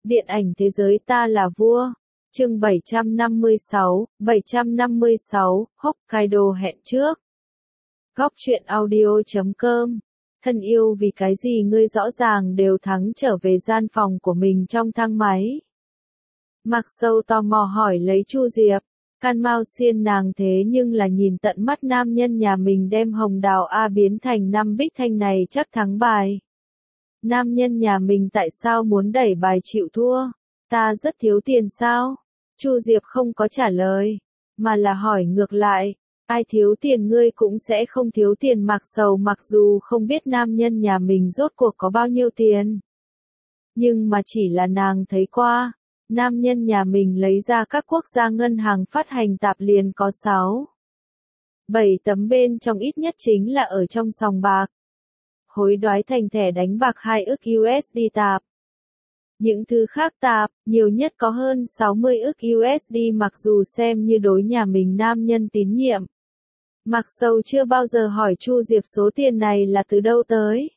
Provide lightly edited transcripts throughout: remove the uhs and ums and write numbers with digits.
Điện ảnh thế giới ta là vua. Chương 756, Hokkaido hẹn trước. Góc truyện audio.com. Thân yêu, vì cái gì ngươi rõ ràng đều thắng trở về gian phòng của mình trong thang máy? Mặc Sâu tò mò hỏi lấy Chu Diệp. Can Mao xiên nàng thế nhưng là nhìn tận mắt nam nhân nhà mình đem hồng đào A biến thành năm bích thanh này chắc thắng bài. Nam nhân nhà mình tại sao muốn đẩy bài chịu thua? Ta rất thiếu tiền sao? Chu Diệp không có trả lời, mà là hỏi ngược lại. Ai thiếu tiền ngươi cũng sẽ không thiếu tiền. Mặc Sầu mặc dù không biết nam nhân nhà mình rốt cuộc có bao nhiêu tiền, nhưng mà chỉ là nàng thấy qua, nam nhân nhà mình lấy ra các quốc gia ngân hàng phát hành tạp liền có 7 tấm, bên trong ít nhất chính là ở trong sòng bạc. Hối đoái thành thẻ đánh bạc 2 ức USD tạp. Những thứ khác tạp, nhiều nhất có hơn 60 ức USD. Mặc dù xem như đối nhà mình nam nhân tín nhiệm, Mặc Sầu chưa bao giờ hỏi Chu Diệp số tiền này là từ đâu tới.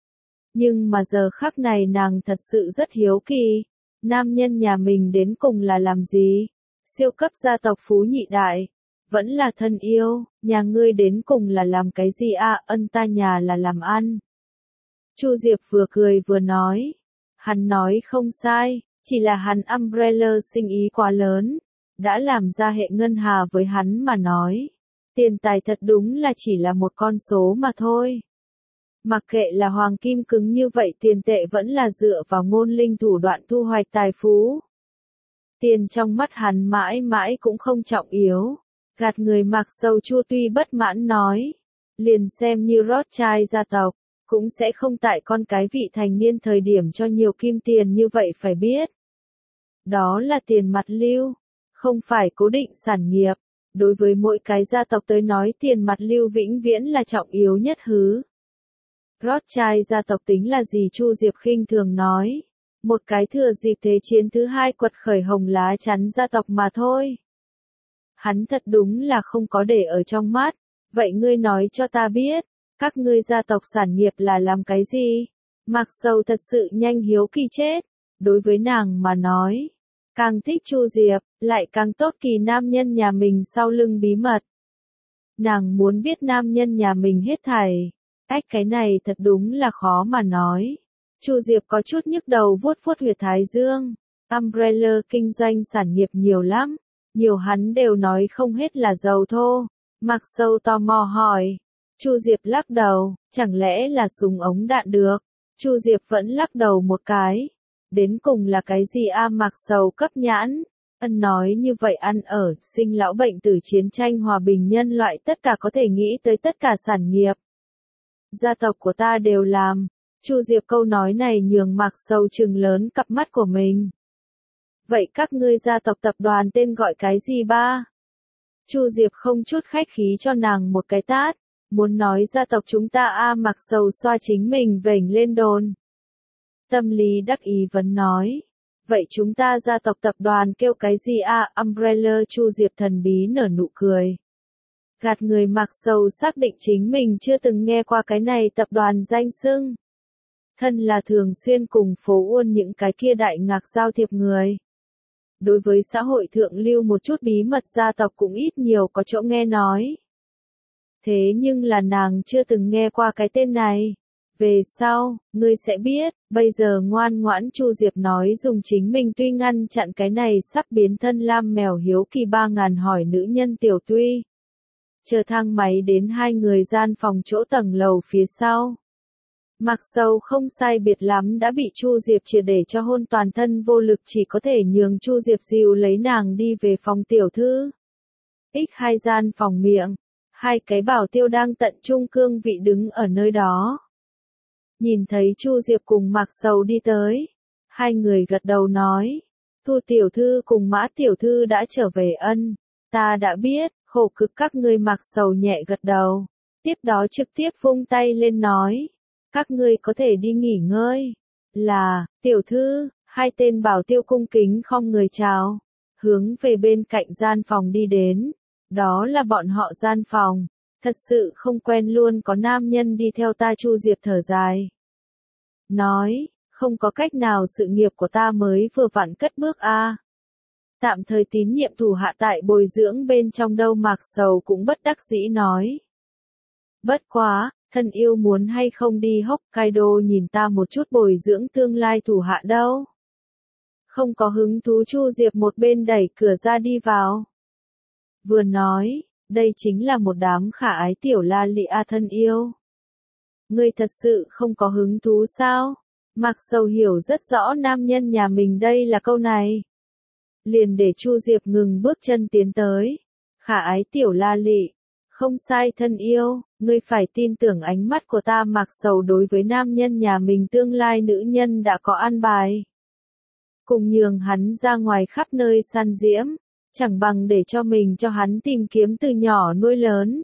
Nhưng mà giờ khắc này nàng thật sự rất hiếu kỳ, nam nhân nhà mình đến cùng là làm gì? Siêu cấp gia tộc phú nhị đại, vẫn là thân yêu, nhà ngươi đến cùng là làm cái gì à? Ân, ta nhà là làm ăn. Chu Diệp vừa cười vừa nói, hắn nói không sai, chỉ là hắn umbrella sinh ý quá lớn, đã làm ra hệ ngân hà với hắn mà nói. Tiền tài thật đúng là chỉ là một con số mà thôi. Mặc kệ là hoàng kim cứng như vậy, tiền tệ vẫn là dựa vào ngôn linh thủ đoạn thu hoạch tài phú. Tiền trong mắt hắn mãi mãi cũng không trọng yếu. Gạt người. Mặc Sầu Chu tuy bất mãn nói, liền xem như Rothschild gia tộc, cũng sẽ không tại con cái vị thành niên thời điểm cho nhiều kim tiền như vậy. Phải biết, đó là tiền mặt lưu, không phải cố định sản nghiệp. Đối với mỗi cái gia tộc tới nói, tiền mặt lưu vĩnh viễn là trọng yếu nhất hứ. Rothschild gia tộc tính là gì? Chu Diệp khinh thường nói, một cái thừa dịp thế chiến thứ hai quật khởi hồng lá chắn gia tộc mà thôi. Hắn thật đúng là không có để ở trong mắt. Vậy ngươi nói cho ta biết, các ngươi gia tộc sản nghiệp là làm cái gì? Mặc Sầu thật sự nhanh hiếu kỳ chết. Đối với nàng mà nói, càng thích Chu Diệp, lại càng tốt kỳ nam nhân nhà mình sau lưng bí mật. Nàng muốn biết nam nhân nhà mình hết thảy. Cái này thật đúng là khó mà nói. Chu Diệp có chút nhức đầu vuốt vuốt huyệt thái dương. Umbrella kinh doanh sản nghiệp nhiều lắm, nhiều hắn đều nói không hết là giàu thô. Mặc Sầu tò mò hỏi. Chu Diệp lắc đầu, chẳng lẽ là súng ống đạn được? Chu Diệp vẫn lắc đầu một cái. Đến cùng là cái gì a? Mặc Sầu cấp nhãn. Ân, nói như vậy ăn ở, sinh lão bệnh tử, chiến tranh hòa bình, nhân loại, tất cả có thể nghĩ tới tất cả sản nghiệp. Gia tộc của ta đều làm. Chu Diệp câu nói này nhường Mặc Sầu trừng lớn cặp mắt của mình. Vậy các ngươi gia tộc tập đoàn tên gọi cái gì ba? Chu Diệp không chút khách khí cho nàng một cái tát. Muốn nói gia tộc chúng ta a? Mặc Sầu xoa chính mình vểnh lên đồn. Tâm lý đắc ý vấn nói. Vậy chúng ta gia tộc tập đoàn kêu cái gì a? Umbrella. Chu Diệp thần bí nở nụ cười. Gạt người. Mặc Sầu xác định chính mình chưa từng nghe qua cái này tập đoàn danh xưng. Thân là thường xuyên cùng phố Uôn những cái kia đại ngạc giao thiệp người. Đối với xã hội thượng lưu một chút bí mật gia tộc cũng ít nhiều có chỗ nghe nói. Thế nhưng là nàng chưa từng nghe qua cái tên này. Về sau, ngươi sẽ biết. Bây giờ ngoan ngoãn. Chu Diệp nói dùng chính mình tuy ngăn chặn cái này sắp biến thân lam mèo hiếu kỳ 3000 hỏi nữ nhân Tiểu Tuy. Chờ thang máy đến hai người gian phòng chỗ tầng lầu phía sau. Mặc Sầu không sai biệt lắm đã bị Chu Diệp triệt để cho hôn, toàn thân vô lực, chỉ có thể nhường Chu Diệp dìu lấy nàng đi về phòng tiểu thư. X2 gian phòng miệng, hai cái bảo tiêu đang tận trung cương vị đứng ở nơi đó. Nhìn thấy Chu Diệp cùng Mặc Sầu đi tới, hai người gật đầu nói, Thu tiểu thư cùng Mã tiểu thư đã trở về. Ân, ta đã biết, khổ cực các ngươi. Mặc Sầu nhẹ gật đầu, tiếp đó trực tiếp vung tay lên nói, các ngươi có thể đi nghỉ ngơi. Là, tiểu thư. Hai tên bảo tiêu cung kính khom người chào, hướng về bên cạnh gian phòng đi đến. Đó là bọn họ gian phòng. Thật sự không quen luôn có nam nhân đi theo ta. Chu Diệp thở dài nói, Không có cách nào sự nghiệp của ta mới vừa vặn cất bước a. Tạm thời tín nhiệm thủ hạ tại bồi dưỡng bên trong đâu Mạc Sầu cũng bất đắc dĩ nói. Bất quá, thân yêu muốn hay không đi Hokkaido nhìn ta một chút bồi dưỡng tương lai thủ hạ đâu. Không có hứng thú Chu Diệp một bên đẩy cửa ra đi vào. Vừa nói, đây chính là một đám khả ái tiểu la lị a thân yêu. Ngươi thật sự không có hứng thú sao? Mạc Sầu hiểu rất rõ nam nhân nhà mình đây là câu này. Liền để Chu Diệp ngừng bước chân tiến tới. Khả ái tiểu la lị. Không sai thân yêu, ngươi phải tin tưởng ánh mắt của ta. Mạc Sầu đối với nam nhân nhà mình tương lai nữ nhân đã có an bài. Cùng nhường hắn ra ngoài khắp nơi săn diễm, chẳng bằng để cho mình cho hắn tìm kiếm từ nhỏ nuôi lớn.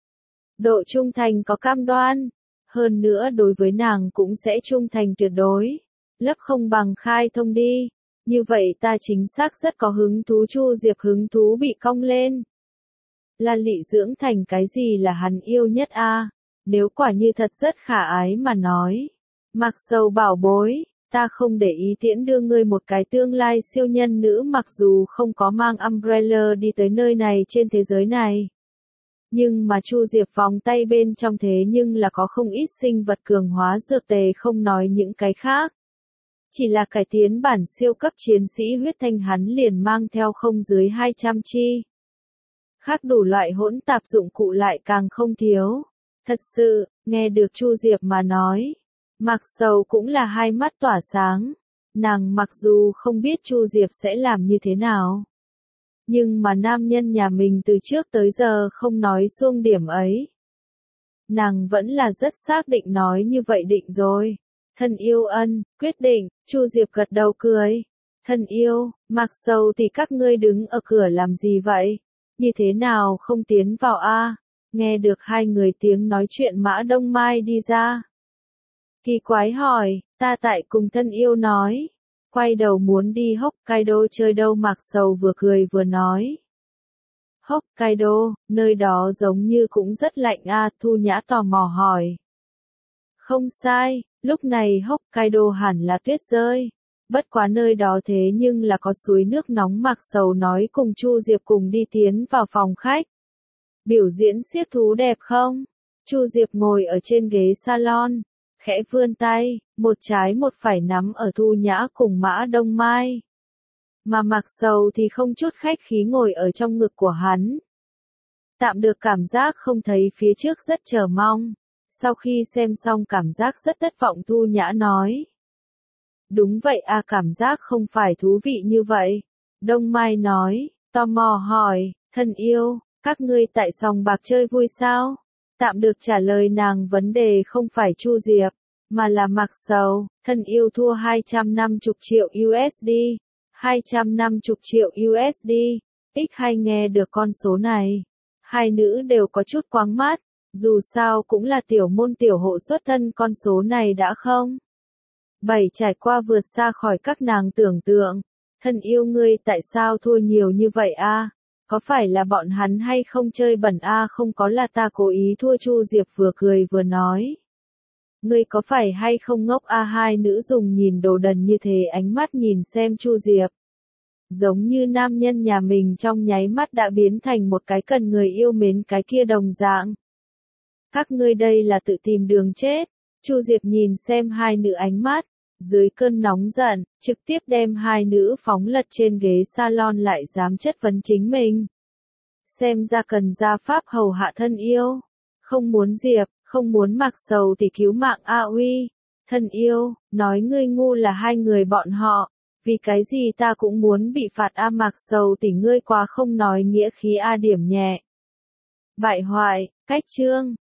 Độ trung thành có cam đoan, hơn nữa đối với nàng cũng sẽ trung thành tuyệt đối. Lấp không bằng khai thông đi, như vậy ta chính xác rất có hứng thú. Chu Diệp hứng thú bị cong lên. La lị dưỡng thành cái gì là hắn yêu nhất a? Nếu quả như thật rất khả ái mà nói. Mạc Sầu bảo bối, ta không để ý tiễn đưa ngươi một cái tương lai siêu nhân nữ mặc dù không có mang umbrella đi tới nơi này trên thế giới này. Nhưng mà Chu Diệp vòng tay bên trong thế nhưng là có không ít sinh vật cường hóa dược tề không nói những cái khác. Chỉ là cải tiến bản siêu cấp chiến sĩ huyết thanh hắn liền mang theo không dưới 200 chi. Khác đủ loại hỗn tạp dụng cụ lại càng không thiếu. Thật sự, nghe được Chu Diệp mà nói. Mạc Sầu cũng là hai mắt tỏa sáng. Nàng mặc dù không biết Chu Diệp sẽ làm như thế nào. Nhưng mà nam nhân nhà mình từ trước tới giờ không nói xuông điểm ấy. Nàng vẫn là rất xác định nói như vậy định rồi. Thân yêu ân, quyết định, Chu Diệp gật đầu cười. Thân yêu, Mạc Sầu thì các ngươi đứng ở cửa làm gì vậy? Như thế nào không tiến vào a? Nghe được hai người tiếng nói chuyện Mã Đông Mai đi ra. Kỳ quái hỏi, ta tại cùng thân yêu nói. Quay đầu muốn đi Hokkaido chơi đâu Mạc Sầu vừa cười vừa nói. Hokkaido, nơi đó giống như cũng rất lạnh a. Thu Nhã tò mò hỏi. Không sai, lúc này Hokkaido hẳn là tuyết rơi. Bất quá nơi đó thế nhưng là có suối nước nóng. Mạc Sầu nói cùng Chu Diệp cùng đi tiến vào phòng khách. Biểu diễn xiếc thú đẹp không? Chu Diệp ngồi ở trên ghế salon, khẽ vươn tay, một trái một phải nắm ở Thu Nhã cùng Mã Đông Mai. Mà Mạc Sầu thì không chút khách khí ngồi ở trong ngực của hắn. Tạm được cảm giác không thấy phía trước rất chờ mong. Sau khi xem xong cảm giác rất thất vọng. Thu Nhã nói. Đúng vậy a, cảm giác không phải thú vị như vậy. Đông Mai nói, tò mò hỏi, thân yêu, các ngươi tại sòng bạc chơi vui sao? Tạm được trả lời nàng vấn đề không phải Chu Diệp, mà là Mạc Sầu. Thân yêu thua 250 triệu USD. 250 triệu USD. Ít hay nghe được con số này. Hai nữ đều có chút quáng mắt. Dù sao cũng là tiểu môn tiểu hộ xuất thân, con số này đã không. Trải qua vượt xa khỏi các nàng tưởng tượng. Thân yêu ngươi tại sao thua nhiều như vậy a? Có phải là bọn hắn hay không chơi bẩn a? Không có, là ta cố ý thua. Chu Diệp vừa cười vừa nói. Ngươi có phải hay không ngốc a? Hai nữ dùng nhìn đồ đần như thế ánh mắt nhìn xem Chu Diệp. Giống như nam nhân nhà mình trong nháy mắt đã biến thành một cái cần người yêu mến cái kia đồng dạng. Các ngươi đây là tự tìm đường chết. Chu Diệp nhìn xem hai nữ ánh mắt. Dưới cơn nóng giận, trực tiếp đem hai nữ phóng lật trên ghế salon lại dám chất vấn chính mình. Xem ra cần gia pháp hầu hạ thân yêu. Không muốn Diệp, không muốn Mạc Sầu thì cứu mạng a uy. Thân yêu, nói ngươi ngu là hai người bọn họ. Vì cái gì ta cũng muốn bị phạt a? Mạc Sầu thì ngươi quá không nói nghĩa khí a. Điểm nhẹ. Bại hoại, cách chương.